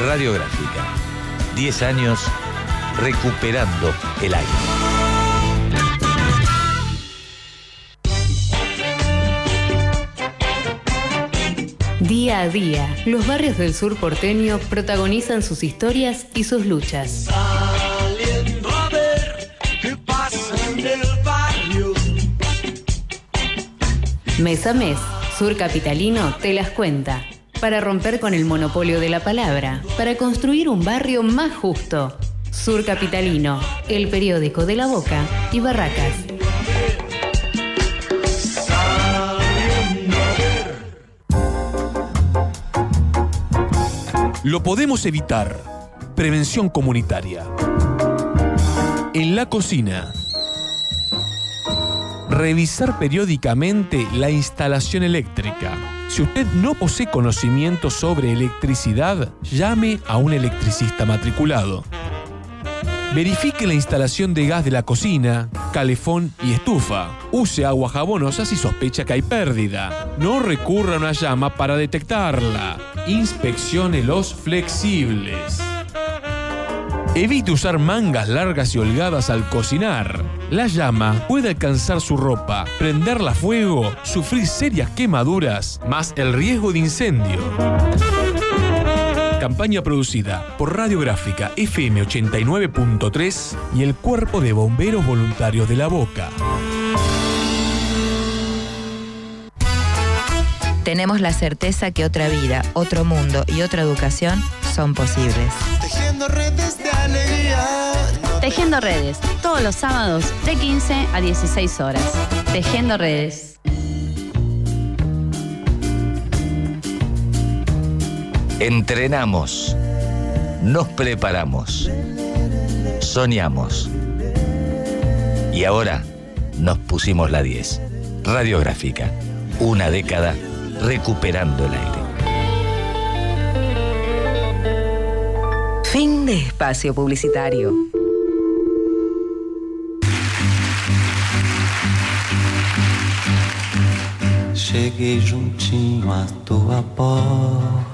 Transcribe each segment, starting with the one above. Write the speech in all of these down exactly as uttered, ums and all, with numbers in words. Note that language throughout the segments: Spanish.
Radiográfica. diez años recuperando el aire. Día a día, los barrios del sur porteño protagonizan sus historias y sus luchas. Saliendo a ver qué pasa en el barrio. Mes a mes, Sur Capitalino te las cuenta. Para romper con el monopolio de la palabra, para construir un barrio más justo. Sur Capitalino, el periódico de La Boca y Barracas. Lo podemos evitar. Prevención comunitaria. En la cocina. Revisar periódicamente la instalación eléctrica. Si usted no posee conocimiento sobre electricidad, llame a un electricista matriculado. Verifique la instalación de gas de la cocina, calefón y estufa. Use agua jabonosa si sospecha que hay pérdida. No recurra a una llama para detectarla. Inspeccione los flexibles. Evite usar mangas largas y holgadas al cocinar. La llama puede alcanzar su ropa, prenderla a fuego, sufrir serias quemaduras, más el riesgo de incendio. Campaña producida por Radiográfica F M ochenta y nueve punto tres y el Cuerpo de Bomberos Voluntarios de La Boca. Tenemos la certeza que otra vida, otro mundo y otra educación son posibles. Tejiendo redes de alegría. Tejiendo Redes, todos los sábados de quince a dieciséis horas. Tejiendo Redes. Entrenamos, nos preparamos, soñamos y ahora nos pusimos la diez. Radiográfica, una década recuperando el aire. Fin de espacio publicitario. Cheguei juntinho à tua porta.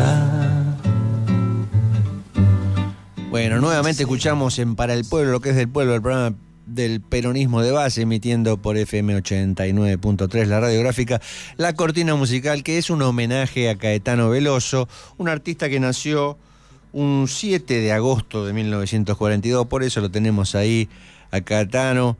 Bueno, nuevamente escuchamos en Para el Pueblo, lo que es del pueblo, el programa del peronismo de base, emitiendo por F M ochenta y nueve punto tres, la Radiográfica, la cortina musical, que es un homenaje a Caetano Veloso, un artista que nació un siete de agosto de mil novecientos cuarenta y dos, por eso lo tenemos ahí a Caetano,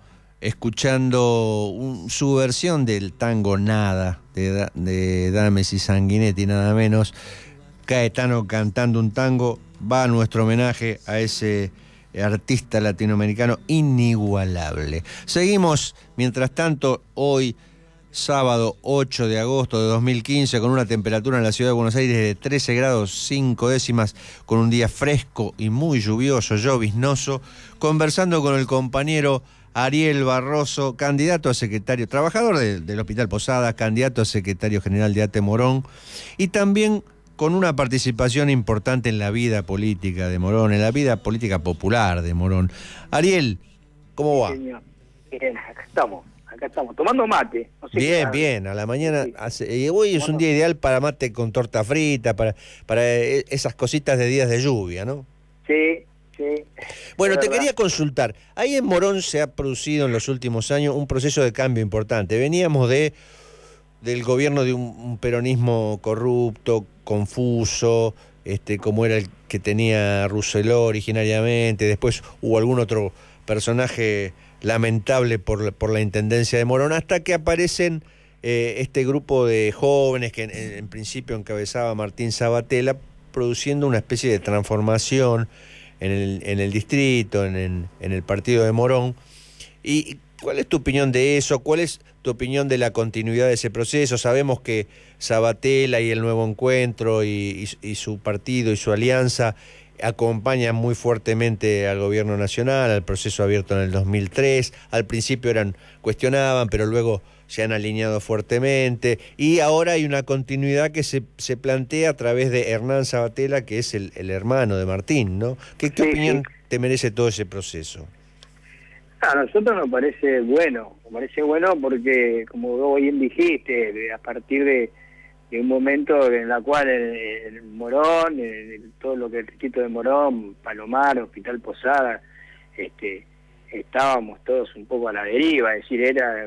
escuchando un, su versión del tango Nada, de, de Dames y Sanguinetti, nada menos. Caetano cantando un tango, va a nuestro homenaje a ese artista latinoamericano inigualable. Seguimos, mientras tanto, hoy, sábado ocho de agosto de dos mil quince, con una temperatura en la ciudad de Buenos Aires de trece grados cinco décimas, con un día fresco y muy lluvioso, lloviznoso, conversando con el compañero Ariel Barroso, candidato a secretario, trabajador de, del Hospital Posadas, candidato a secretario general de ATE Morón, y también con una participación importante en la vida política de Morón, en la vida política popular de Morón. Ariel, ¿cómo va? Señor. Bien, acá estamos, acá estamos, tomando mate. No sé bien, qué bien, a la mañana, sí. hace, y hoy es Bueno. un día ideal para mate con torta frita, para, para esas cositas de días de lluvia, ¿no? Sí, sí. Bueno, es te verdad. quería consultar, ahí en Morón se ha producido en los últimos años un proceso de cambio importante. Veníamos de del gobierno de un, un peronismo corrupto, confuso, este, como era el que tenía Rousselot originariamente, después hubo algún otro personaje lamentable por, por la intendencia de Morón, hasta que aparecen eh, este grupo de jóvenes que en, en principio encabezaba Martín Sabatella, produciendo una especie de transformación en el, en el distrito, en, en, en el partido de Morón. ¿Y cuál es tu opinión de eso? ¿Cuál es tu opinión de la continuidad de ese proceso? Sabemos que Sabatella y el Nuevo Encuentro y, y, y su partido y su alianza acompañan muy fuertemente al gobierno nacional, al proceso abierto en el dos mil tres. Al principio eran cuestionaban, pero luego se han alineado fuertemente. Y ahora hay una continuidad que se, se plantea a través de Hernán Sabatella, que es el, el hermano de Martín, ¿no? ¿Qué, qué Sí, opinión sí. te merece todo ese proceso? A nosotros nos parece bueno, nos parece bueno porque, como vos bien dijiste, a partir de, de un momento en la cual el, el Morón, el, todo lo que el distrito de Morón, Palomar, Hospital Posada, este, estábamos todos un poco a la deriva, es decir, era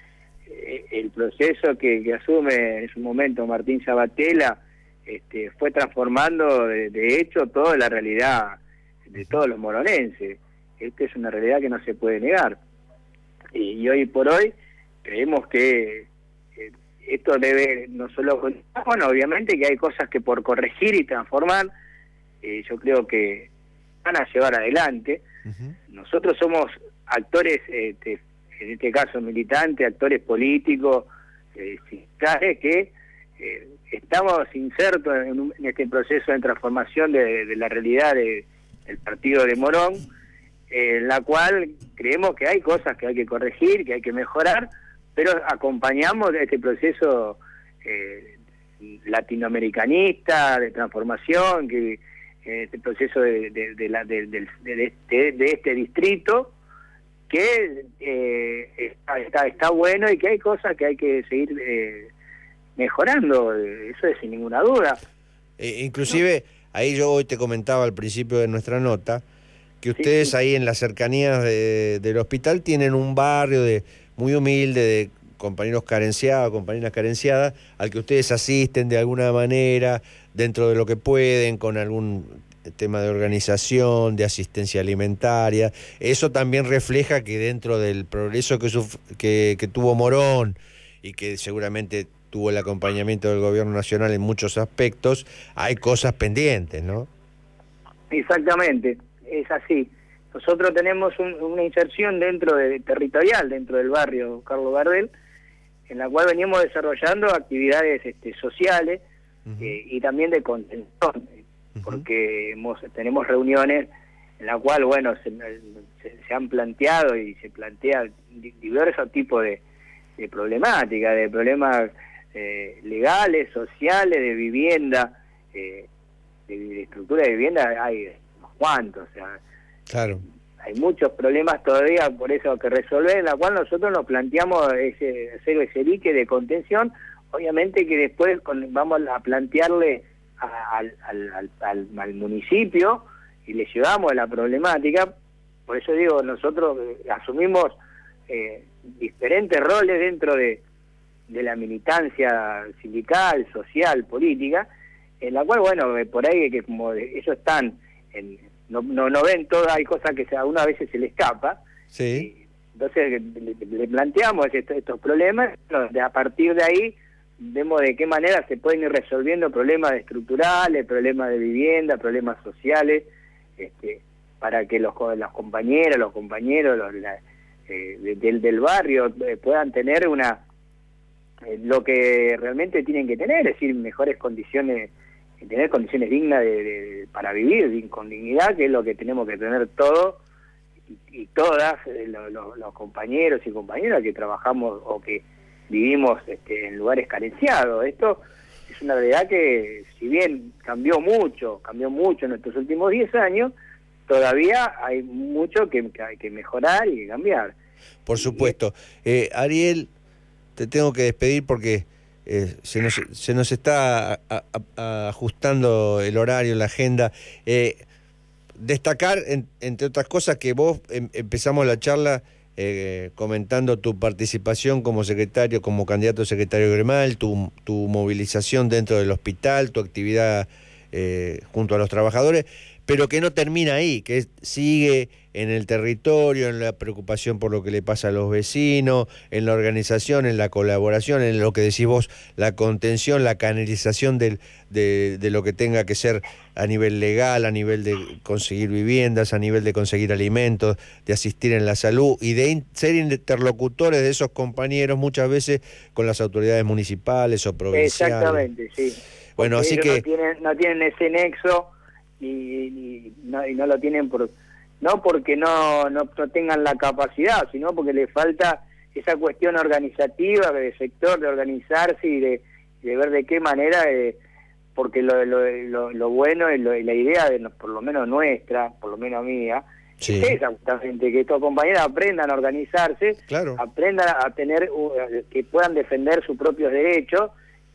eh, el proceso que, que asume en su momento Martín Sabatella, este, fue transformando de, de hecho toda la realidad de todos los moronenses. Esta es una realidad que no se puede negar. Y, y hoy por hoy creemos que eh, esto debe no solo... Bueno, obviamente que hay cosas que por corregir y transformar, eh, yo creo que van a llevar adelante. Uh-huh. Nosotros somos actores, este, en este caso militantes, actores políticos, eh, sindicales, que eh, estamos insertos en, un, en este proceso de transformación de, de la realidad de, del partido de Morón, eh, en la cual creemos que hay cosas que hay que corregir, que hay que mejorar, pero acompañamos este proceso eh, latinoamericanista de transformación, que eh, este proceso de, de, de, la, de, de, de, este, de este distrito, que eh, está, está, está bueno y que hay cosas que hay que seguir eh, mejorando, eso es sin ninguna duda. Eh, inclusive, no. Ahí yo hoy te comentaba al principio de nuestra nota, que ustedes sí, sí. ahí en las cercanías de, del hospital tienen un barrio de muy humilde, de compañeros carenciados, compañeras carenciadas, al que ustedes asisten de alguna manera, dentro de lo que pueden, con algún tema de organización, de asistencia alimentaria. Eso también refleja que dentro del progreso que, suf- que, que tuvo Morón, y que seguramente tuvo el acompañamiento del gobierno nacional en muchos aspectos, hay cosas pendientes, ¿no? Exactamente, es así. Nosotros tenemos un, una inserción dentro de territorial, dentro del barrio Carlos Gardel, en la cual venimos desarrollando actividades este, sociales uh-huh. eh, y también de contención, uh-huh. porque hemos, tenemos reuniones en la cual, bueno, se, se, se han planteado y se plantea diversos tipos de, de problemáticas, de problemas eh, legales, sociales, de vivienda, eh, de, de estructura de vivienda, hay unos cuantos, o sea, claro. Hay muchos problemas todavía por eso que resolver, en la cual nosotros nos planteamos ese, hacer ese dique de contención. Obviamente que después con, vamos a plantearle a, al, al, al, al municipio y le llevamos la problemática. Por eso digo, nosotros eh, asumimos eh, diferentes roles dentro de, de la militancia sindical, social, política, en la cual, bueno, por ahí que como ellos están en... No, no no ven todo, hay cosas que a uno a veces se le escapa. Sí. Entonces le, le planteamos estos, estos problemas, a partir de ahí vemos de qué manera se pueden ir resolviendo problemas estructurales, problemas de vivienda, problemas sociales, este, para que los, los compañeros, los compañeros los, la, eh, de, del, del barrio eh, puedan tener una eh, lo que realmente tienen que tener, es decir, mejores condiciones, tener condiciones dignas de, de, para vivir con dignidad, que es lo que tenemos que tener todos y, y todas eh, lo, lo, los compañeros y compañeras que trabajamos o que vivimos este, en lugares carenciados. Esto es una realidad que, si bien cambió mucho, cambió mucho en estos últimos diez años, todavía hay mucho que, que hay que mejorar y que cambiar. Por supuesto. Eh, Ariel, te tengo que despedir porque Eh, se, nos, se nos está a, a, a ajustando el horario, la agenda. Eh, destacar, en, entre otras cosas, que vos em, empezamos la charla eh, comentando tu participación como secretario, como candidato a secretario gremial, tu, tu movilización dentro del hospital, tu actividad eh, junto a los trabajadores, pero que no termina ahí, que sigue en el territorio, en la preocupación por lo que le pasa a los vecinos, en la organización, en la colaboración, en lo que decís vos, la contención, la canalización del, de, de lo que tenga que ser a nivel legal, a nivel de conseguir viviendas, a nivel de conseguir alimentos, de asistir en la salud y de in, ser interlocutores de esos compañeros muchas veces con las autoridades municipales o provinciales. Exactamente, sí. Bueno, Porque así que... No tienen, no tienen ese nexo y, y, no, y no lo tienen por... No porque no, no no tengan la capacidad, sino porque le falta esa cuestión organizativa del sector, de organizarse y de, de ver de qué manera, eh, porque lo, lo, lo, lo bueno y, lo, y la idea, de por lo menos nuestra, por lo menos mía, sí, es esa justamente, que estos compañeros aprendan a organizarse, claro, aprendan a tener, uh, que puedan defender sus propios derechos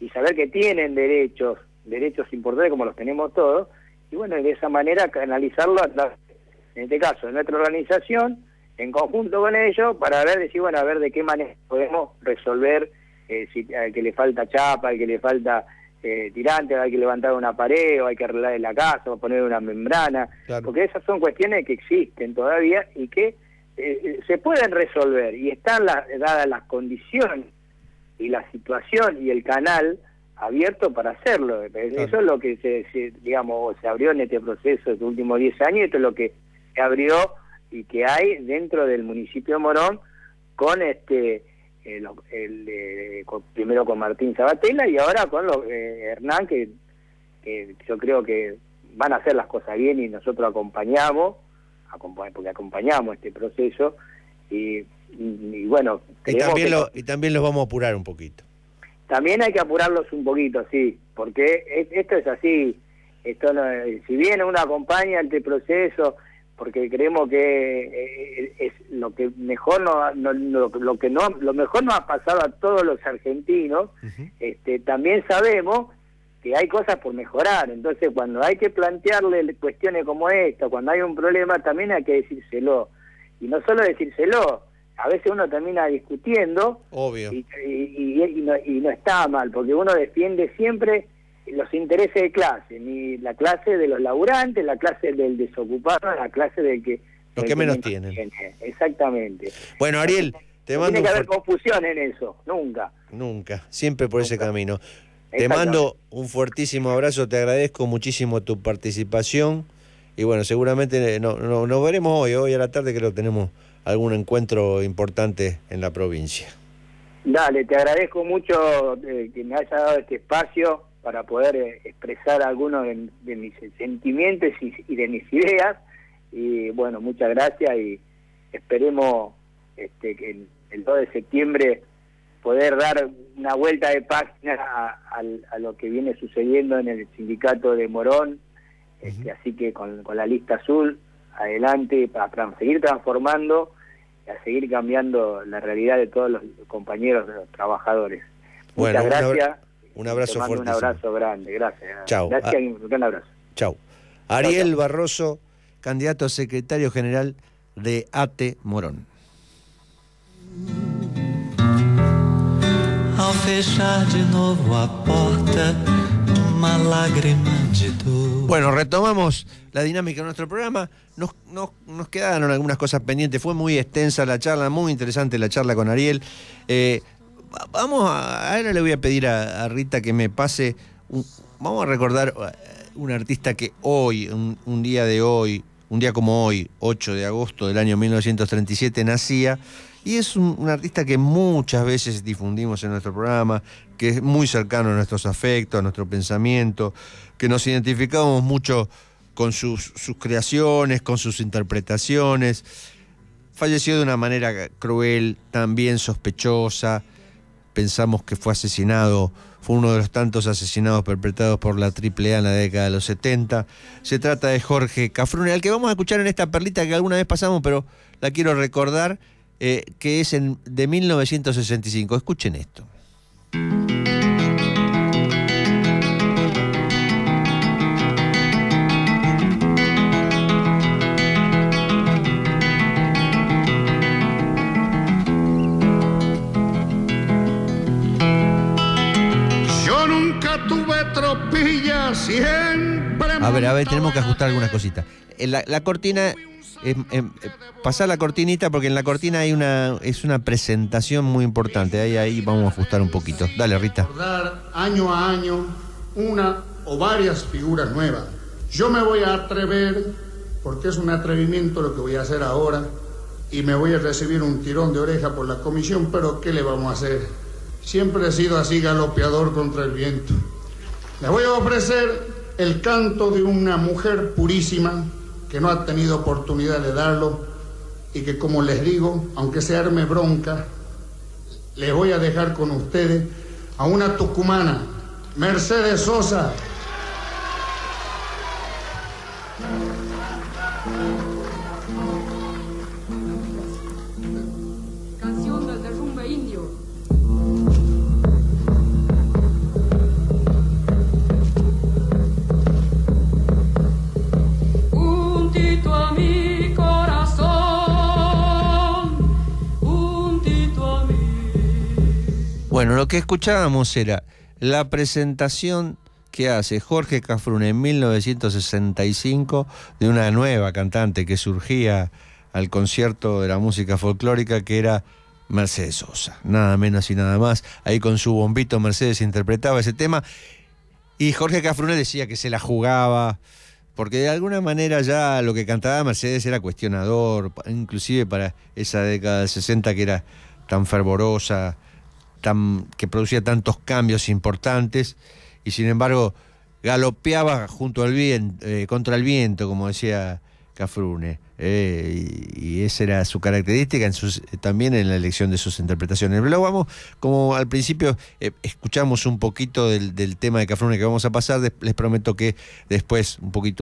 y saber que tienen derechos, derechos importantes como los tenemos todos, y bueno, de esa manera canalizarlo a través, en este caso, de nuestra organización, en conjunto con ellos, para ver, decir, bueno, a ver de qué manera podemos resolver, eh, si al que le falta chapa, al que le falta eh, tirante, hay que levantar una pared, o hay que arreglar la casa, o poner una membrana, claro. Porque esas son cuestiones que existen todavía y que eh, se pueden resolver, y están las, dadas las condiciones y la situación y el canal abierto para hacerlo. Claro. Eso es lo que se, se, digamos, se abrió en este proceso de los últimos diez años, y esto es lo que se abrió y que hay dentro del municipio de Morón con este el, el, el con, primero con Martín Sabatella y ahora con lo, eh, Hernán, que, que yo creo que van a hacer las cosas bien y nosotros acompañamos, acompañ, porque acompañamos este proceso y, y, y bueno... Y también, que, lo, y también los vamos a apurar un poquito. También hay que apurarlos un poquito, sí, porque es, esto es así, esto no, si bien uno acompaña este proceso, porque creemos que es lo que mejor no, no lo, lo que no lo mejor nos ha pasado a todos los argentinos, uh-huh. este, también sabemos que hay cosas por mejorar. Entonces, cuando hay que plantearle cuestiones como esta, cuando hay un problema, también hay que decírselo, y no solo decírselo, a veces uno termina discutiendo. Obvio. Y, y, y, y, no, y no está mal, porque uno defiende siempre los intereses de clase, ni la clase de los laburantes, la clase del desocupado, la clase del que... Los que menos tienen. Tiene. Exactamente. Bueno, Ariel, te mando... Tiene que haber fuerte... confusión en eso, nunca. Nunca, siempre por Nunca. ese camino. Te mando un fuertísimo abrazo, te agradezco muchísimo tu participación, y bueno, seguramente no, no, nos veremos hoy, hoy a la tarde, creo que tenemos algún encuentro importante en la provincia. Dale, te agradezco mucho eh, que me hayas dado este espacio para poder eh, expresar algunos de, de mis sentimientos y, y de mis ideas, y bueno, muchas gracias, y esperemos este, que el, el dos de septiembre poder dar una vuelta de página a, a, a lo que viene sucediendo en el sindicato de Morón, uh-huh. este, así que con, con la lista azul, adelante, para, para seguir transformando y a seguir cambiando la realidad de todos los compañeros, de los trabajadores. Bueno, muchas gracias. Un abrazo fuerte. Un abrazo grande, gracias. Chau. Gracias y un gran abrazo. Chau. Ariel chau, chau. Barroso, candidato a secretario general de A T E Morón. Ao fechar de novo a porta, uma lágrima de dor. Bueno, retomamos la dinámica de nuestro programa. Nos, nos, nos quedaron algunas cosas pendientes. Fue muy extensa la charla, muy interesante la charla con Ariel. Eh, vamos a... Ahora le voy a pedir a, a Rita que me pase... Un, vamos a recordar un artista que hoy, un, un día de hoy, un día como hoy, ocho de agosto del año mil novecientos treinta y siete, nacía... Y es un, un artista que muchas veces difundimos en nuestro programa, que es muy cercano a nuestros afectos, a nuestro pensamiento, que nos identificamos mucho con sus, sus creaciones, con sus interpretaciones. Falleció de una manera cruel, también sospechosa. Pensamos que fue asesinado, fue uno de los tantos asesinados perpetrados por la triple A en la década de los setenta. Se trata de Jorge Cafrune, al que vamos a escuchar en esta perlita que alguna vez pasamos, pero la quiero recordar. Eh, que es en, de mil novecientos sesenta y cinco. Escuchen esto. Yo nunca tuve tropilla, siempre... A ver, a ver, tenemos que ajustar algunas cositas. La, la cortina... Eh, eh, pasar la cortinita, porque en la cortina hay una es una presentación muy importante. Ahí, ahí vamos a ajustar un poquito. Dale, Rita. Recordar año a año una o varias figuras nuevas. Yo me voy a atrever, porque es un atrevimiento lo que voy a hacer ahora, y me voy a recibir un tirón de oreja por la comisión, pero ¿qué le vamos a hacer? Siempre he sido así galopeador contra el viento. Les voy a ofrecer el canto de una mujer purísima que no ha tenido oportunidad de darlo, y que, como les digo, aunque se arme bronca, les voy a dejar con ustedes a una tucumana, Mercedes Sosa. Canción del derrumbe indio. Bueno, lo que escuchábamos era la presentación que hace Jorge Cafrune en mil novecientos sesenta y cinco de una nueva cantante que surgía al concierto de la música folclórica, que era Mercedes Sosa, nada menos y nada más. Ahí con su bombito Mercedes interpretaba ese tema y Jorge Cafrune decía que se la jugaba, porque de alguna manera ya lo que cantaba Mercedes era cuestionador, inclusive para esa década del sesenta que era tan fervorosa, tan, que producía tantos cambios importantes, y sin embargo galopeaba junto al viento, eh, contra el viento, como decía Cafrune, eh, y, y esa era su característica en sus, también en la elección de sus interpretaciones. Pero vamos, como al principio eh, escuchamos un poquito del, del tema de Cafrune que vamos a pasar, les prometo que después un poquito